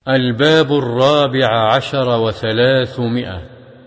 الباب 14 و300.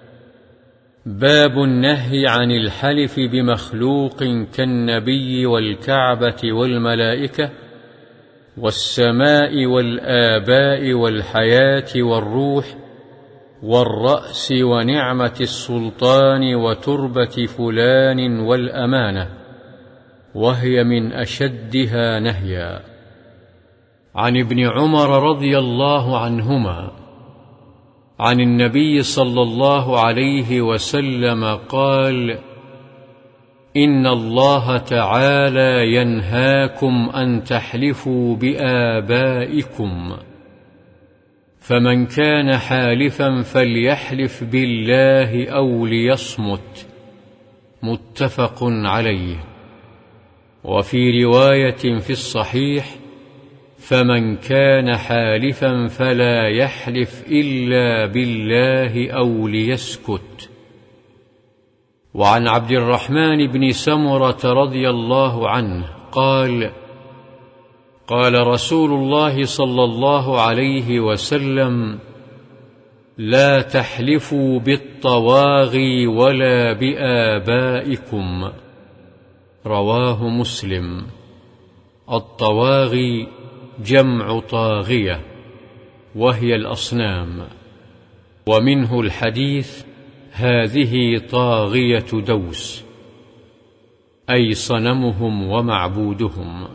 باب النهي عن الحلف بمخلوق كالنبي والكعبة والملائكة والسماء والآباء والحياة والروح والرأس ونعمة السلطان وتربة فلان والأمانة، وهي من أشدها نهيا. عن ابن عمر رضي الله عنهما عن النبي صلى الله عليه وسلم قال: إن الله تعالى ينهاكم أن تحلفوا بآبائكم، فمن كان حالفا فليحلف بالله أو ليصمت. متفق عليه. وفي رواية في الصحيح: فمن كان حالفا فلا يحلف إلا بالله أو ليسكت. وعن عبد الرحمن بن سمرة رضي الله عنه قال: قال رسول الله صلى الله عليه وسلم: لا تحلفوا بالطواغي ولا بآبائكم. رواه مسلم. الطواغي جمع طاغية، وهي الأصنام، ومنه الحديث: هذه طاغية دوس، أي صنمهم ومعبودهم.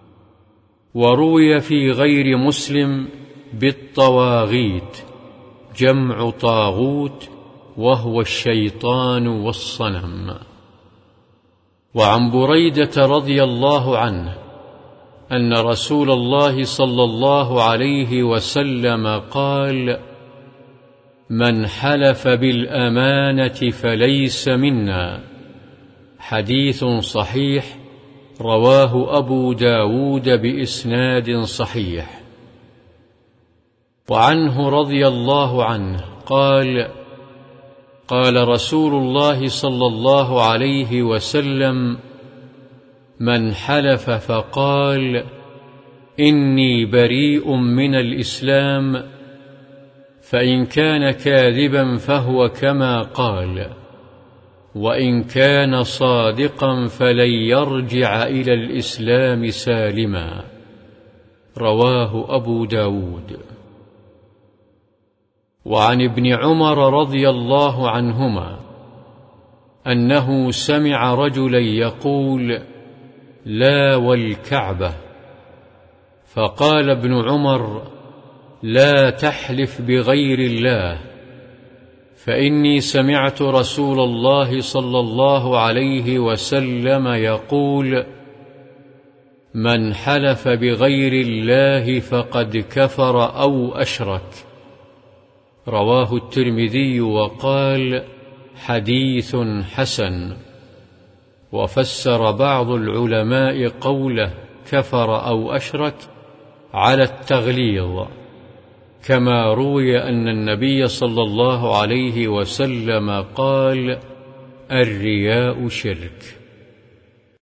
وروي في غير مسلم: بالطواغيت، جمع طاغوت، وهو الشيطان والصنم. وعن بريدة رضي الله عنه أن رسول الله صلى الله عليه وسلم قال: من حلف بالأمانة فليس منا. حديث صحيح، رواه أبو داود بإسناد صحيح. وعنه رضي الله عنه قال: قال رسول الله صلى الله عليه وسلم: من حلف فقال: إني بريء من الإسلام، فإن كان كاذبا فهو كما قال، وإن كان صادقا فلن يرجع إلى الإسلام سالما. رواه أبو داود. وعن ابن عمر رضي الله عنهما أنه سمع رجلا يقول: لا والكعبة، فقال ابن عمر: لا تحلف بغير الله، فإني سمعت رسول الله صلى الله عليه وسلم يقول: من حلف بغير الله فقد كفر أو أشرك. رواه الترمذي وقال: حديث حسن. وفسر بعض العلماء قوله كفر أو أشرك على التغليظ، كما روي أن النبي صلى الله عليه وسلم قال: الرياء شرك.